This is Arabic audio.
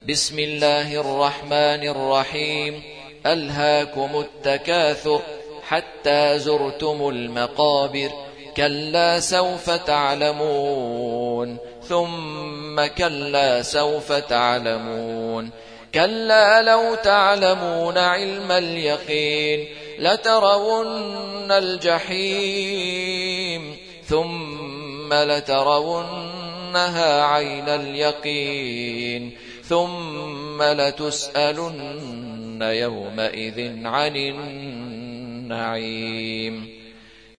بسم الله الرحمن الرحيم. ألهاكم التكاثر حتى زرتم المقابر. كلا سوف تعلمون ثم كلا سوف تعلمون. كلا لو تعلمون علم اليقين لترون الجحيم ثم لترونها عين اليقين ثم لتسألن يومئذ عن النعيم.